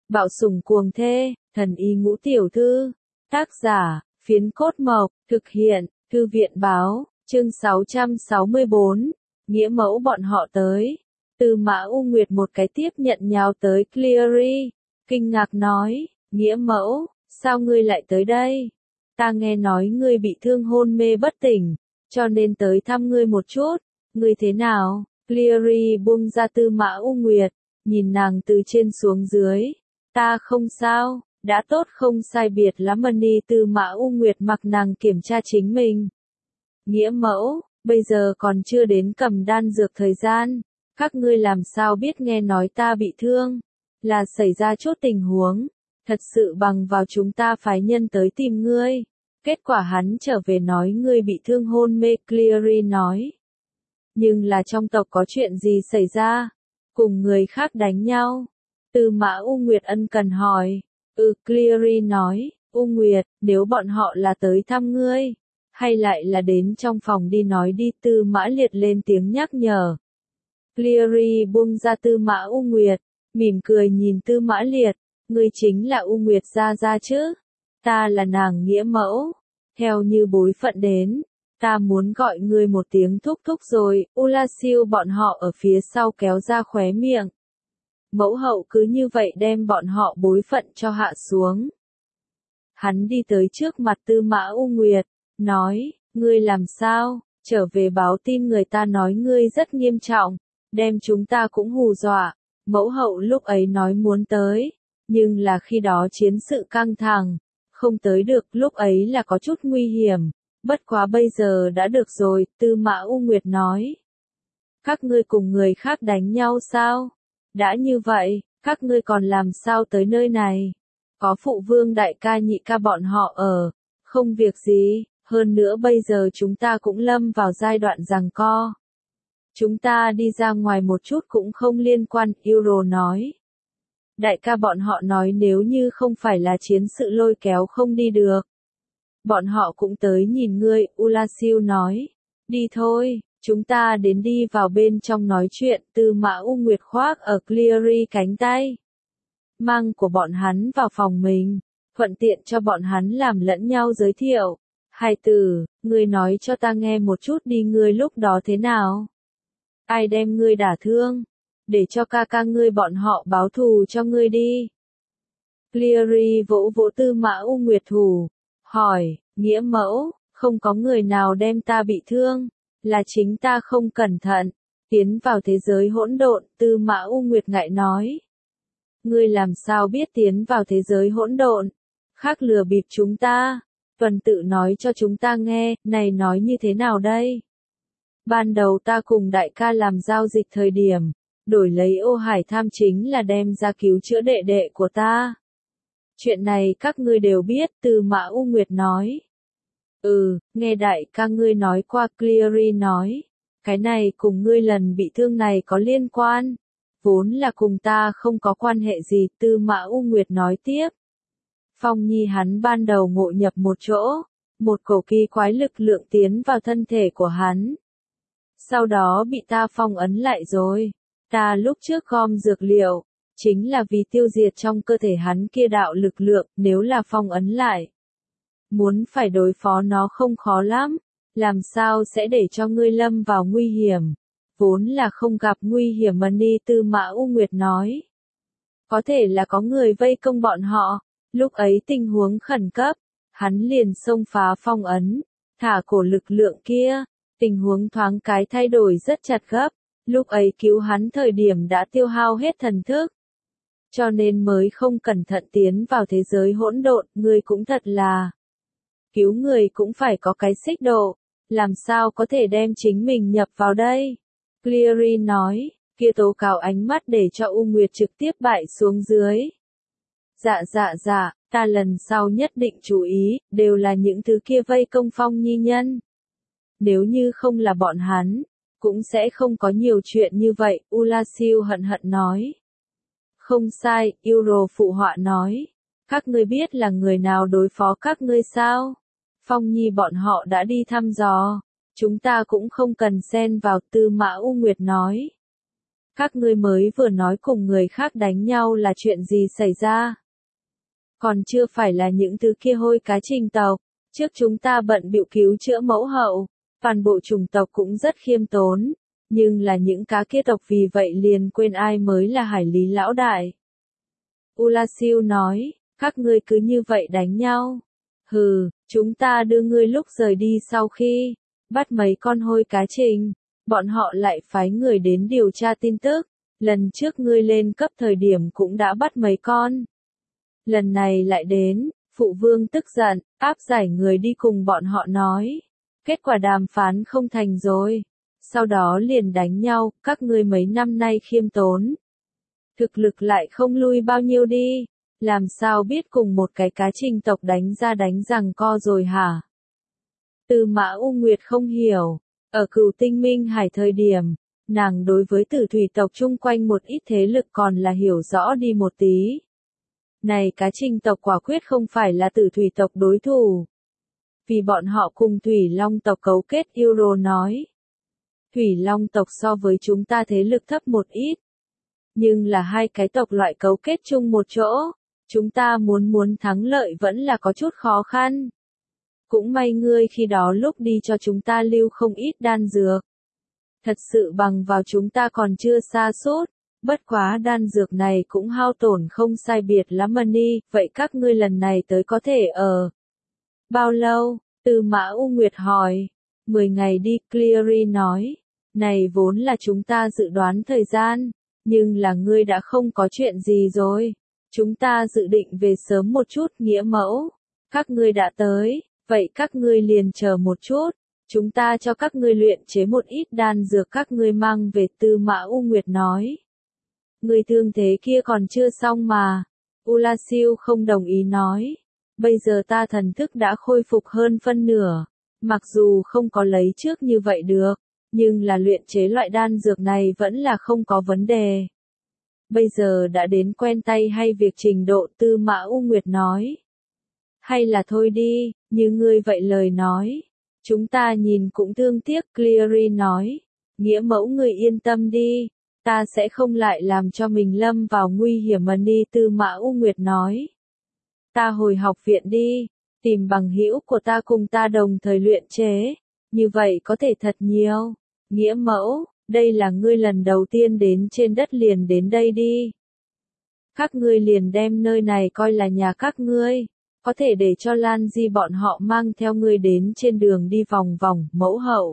Bạo sủng cuồng thê, thần y ngũ tiểu thư. Tác giả, Phiến Cốt Mộc, thực hiện, Thư viện báo, chương 664, nghĩa mẫu bọn họ tới. Tư Mã U Nguyệt một cái tiếp nhận nhào tới Cleary, kinh ngạc nói, nghĩa mẫu, sao ngươi lại tới đây? Ta nghe nói ngươi bị thương hôn mê bất tỉnh, cho nên tới thăm ngươi một chút, ngươi thế nào? Cleary buông ra Tư Mã U Nguyệt, nhìn nàng từ trên xuống dưới, ta không sao, đã tốt không sai biệt lắm. Money Tư Mã U Nguyệt mặc nàng kiểm tra chính mình. Nghĩa mẫu, bây giờ còn chưa đến cầm đan dược thời gian, các ngươi làm sao biết nghe nói ta bị thương, là xảy ra chút tình huống, thật sự bằng vào chúng ta phái nhân tới tìm ngươi. Kết quả hắn trở về nói ngươi bị thương hôn mê, Cleary nói. Nhưng là trong tộc có chuyện gì xảy ra? Cùng người khác đánh nhau? Tư Mã U Nguyệt ân cần hỏi. Cleary nói, U Nguyệt, nếu bọn họ là tới thăm ngươi, hay lại là đến trong phòng đi nói đi. Tư Mã Liệt lên tiếng nhắc nhở. Cleary buông ra Tư Mã U Nguyệt, mỉm cười nhìn Tư Mã Liệt, ngươi chính là U Nguyệt gia gia chứ? Ta là nàng nghĩa mẫu, theo như bối phận đến, ta muốn gọi ngươi một tiếng thúc thúc rồi. Ulasiu bọn họ ở phía sau kéo ra khóe miệng. Mẫu hậu cứ như vậy đem bọn họ bối phận cho hạ xuống. Hắn đi tới trước mặt Tư Mã U Nguyệt, nói, ngươi làm sao, trở về báo tin người ta nói ngươi rất nghiêm trọng, đem chúng ta cũng hù dọa. Mẫu hậu lúc ấy nói muốn tới, nhưng là khi đó chiến sự căng thẳng, không tới được. Lúc ấy là có chút nguy hiểm, bất quá bây giờ đã được rồi. Tư Mã U Nguyệt nói, các ngươi cùng người khác đánh nhau sao? Đã như vậy, các ngươi còn làm sao tới nơi này? Có phụ vương đại ca nhị ca bọn họ ở, không việc gì, hơn nữa bây giờ chúng ta cũng lâm vào giai đoạn giằng co. Chúng ta đi ra ngoài một chút cũng không liên quan, Euro nói. Đại ca bọn họ nói nếu như không phải là chiến sự lôi kéo không đi được. Bọn họ cũng tới nhìn ngươi, Ulasiu nói. Đi thôi, chúng ta đến đi vào bên trong nói chuyện. Tư Mã U Nguyệt khoác ở Cleary cánh tay, mang của bọn hắn vào phòng mình, thuận tiện cho bọn hắn làm lẫn nhau giới thiệu. Hai tử, ngươi nói cho ta nghe một chút đi, ngươi lúc đó thế nào? Ai đem ngươi đả thương? Để cho ca ca ngươi bọn họ báo thù cho ngươi đi. Cleary vỗ vỗ Tư Mã U Nguyệt thủ, hỏi, nghĩa mẫu, không có người nào đem ta bị thương, là chính ta không cẩn thận, tiến vào thế giới hỗn độn. Tư Mã U Nguyệt ngại nói. Ngươi làm sao biết tiến vào thế giới hỗn độn? Khác lừa bịp chúng ta, tuần tự nói cho chúng ta nghe, này nói như thế nào đây? Ban đầu ta cùng đại ca làm giao dịch thời điểm, đổi lấy Ô Hải Tham chính là đem ra cứu chữa đệ đệ của ta. Chuyện này các ngươi đều biết, Tư Mã U Nguyệt nói. Nghe đại ca ngươi nói qua, Cleary nói. Cái này cùng ngươi lần bị thương này có liên quan. Vốn là cùng ta không có quan hệ gì, Tư Mã U Nguyệt nói tiếp. Phong Nhi hắn ban đầu ngộ nhập một chỗ, một cổ kỳ quái lực lượng tiến vào thân thể của hắn. Sau đó bị ta phong ấn lại rồi. Ta lúc trước gom dược liệu, chính là vì tiêu diệt trong cơ thể hắn kia đạo lực lượng. Nếu là phong ấn lại, muốn phải đối phó nó không khó lắm, làm sao sẽ để cho ngươi lâm vào nguy hiểm? Vốn là không gặp nguy hiểm. Money Tư Mã U Nguyệt nói. Có thể là có người vây công bọn họ, lúc ấy tình huống khẩn cấp, hắn liền xông phá phong ấn, thả cổ lực lượng kia, tình huống thoáng cái thay đổi rất chặt gấp, lúc ấy cứu hắn thời điểm đã tiêu hao hết thần thức, cho nên mới không cẩn thận tiến vào thế giới hỗn độn. Ngươi cũng thật là, cứu người cũng phải có cái xích độ, làm sao có thể đem chính mình nhập vào đây? Cleary nói, kia tố cáo ánh mắt để cho U Nguyệt trực tiếp bại xuống dưới. Dạ, ta lần sau nhất định chú ý, đều là những thứ kia vây công Phong Nhi nhân. Nếu như không là bọn hắn, cũng sẽ không có nhiều chuyện như vậy, Ulasiu hận hận nói. Không sai, Euro phụ họa nói. Các ngươi biết là người nào đối phó các ngươi sao? Phong Nhi bọn họ đã đi thăm dò. Chúng ta cũng không cần xen vào, Tư Mã U Nguyệt nói. Các ngươi mới vừa nói cùng người khác đánh nhau là chuyện gì xảy ra? Còn chưa phải là những thứ kia hôi cá trình tộc. Trước chúng ta bận bịu cứu chữa mẫu hậu, toàn bộ chủng tộc cũng rất khiêm tốn, nhưng là những cá kia tộc vì vậy liền quên ai mới là hải lý lão đại. Ulasiu nói, các ngươi cứ như vậy đánh nhau. Hừ, chúng ta đưa ngươi lúc rời đi sau khi bắt mấy con hôi cá trình, bọn họ lại phái người đến điều tra tin tức, lần trước ngươi lên cấp thời điểm cũng đã bắt mấy con. Lần này lại đến, phụ vương tức giận, áp giải người đi cùng bọn họ nói. Kết quả đàm phán không thành rồi. Sau đó liền đánh nhau, các ngươi mấy năm nay khiêm tốn. Thực lực lại không lui bao nhiêu đi. Làm sao biết cùng một cái cá trình tộc đánh ra đánh giằng co rồi hả? Tư Mã U Nguyệt không hiểu. Ở Cửu Tinh Minh Hải thời điểm, nàng đối với tử thủy tộc chung quanh một ít thế lực còn là hiểu rõ đi một tí. Này cá trình tộc quả quyết không phải là tử thủy tộc đối thủ. Vì bọn họ cùng thủy long tộc cấu kết. Euro nói. Thủy long tộc so với chúng ta thế lực thấp một ít. Nhưng là hai cái tộc loại cấu kết chung một chỗ. Chúng ta muốn thắng lợi vẫn là có chút khó khăn. Cũng may ngươi khi đó lúc đi cho chúng ta lưu không ít đan dược. Thật sự bằng vào chúng ta còn chưa xa sút. Bất quá đan dược này cũng hao tổn không sai biệt lắm đi, vậy các ngươi lần này tới có thể ở bao lâu? Tư Mã U Nguyệt hỏi. 10 ngày đi, Cleary nói. Này vốn là chúng ta dự đoán thời gian, nhưng là ngươi đã không có chuyện gì rồi. Chúng ta dự định về sớm một chút. Nghĩa mẫu. Các ngươi đã tới, vậy các ngươi liền chờ một chút. Chúng ta cho các ngươi luyện chế một ít đan dược các ngươi mang về. Tư Mã U Nguyệt nói. Người thương thế kia còn chưa xong mà. Ulasiu không đồng ý nói. Bây giờ ta thần thức đã khôi phục hơn phân nửa. Mặc dù không có lấy trước như vậy được, nhưng là luyện chế loại đan dược này vẫn là không có vấn đề. Bây giờ đã đến quen tay hay việc trình độ. Tư Mã U Nguyệt nói. Hay là thôi đi, như ngươi vậy lời nói. Chúng ta nhìn cũng thương tiếc. Cleary nói. Nghĩa mẫu ngươi yên tâm đi. Ta sẽ không lại làm cho mình lâm vào nguy hiểm đi. Tư Mã U Nguyệt nói. Ta hồi học viện đi, tìm bằng hữu của ta cùng ta đồng thời luyện chế, như vậy có thể thật nhiều. Nghĩa mẫu, đây là ngươi lần đầu tiên đến trên đất liền đến đây đi. Các ngươi liền đem nơi này coi là nhà các ngươi, có thể để cho Lan Di bọn họ mang theo ngươi đến trên đường đi vòng vòng. Mẫu hậu.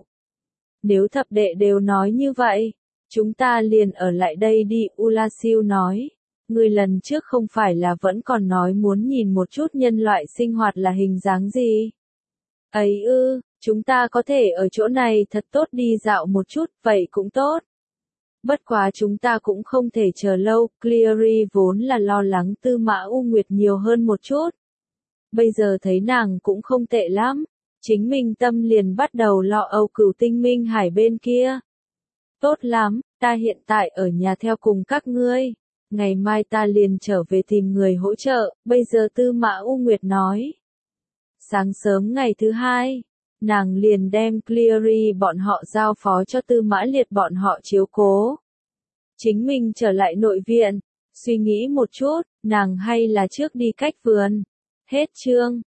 Nếu thập đệ đều nói như vậy, chúng ta liền ở lại đây đi. Ulasiu nói. Ngươi lần trước không phải là vẫn còn nói muốn nhìn một chút nhân loại sinh hoạt là hình dáng gì? Ấy ư, chúng ta có thể ở chỗ này thật tốt đi dạo một chút, vậy cũng tốt. Bất quá chúng ta cũng không thể chờ lâu. Cleary vốn là lo lắng Tư Mã U Nguyệt nhiều hơn một chút. Bây giờ thấy nàng cũng không tệ lắm. Chính mình tâm liền bắt đầu lo âu. Cửu Tinh Minh Hải bên kia. Tốt lắm, ta hiện tại ở nhà theo cùng các ngươi. Ngày mai ta liền trở về tìm người hỗ trợ. Bây giờ Tư Mã U Nguyệt nói. Sáng sớm ngày thứ hai, nàng liền đem Cleary bọn họ giao phó cho Tư Mã Liệt bọn họ chiếu cố. Chính mình trở lại nội viện, suy nghĩ một chút, nàng hay là trước đi cách vườn. Hết chương.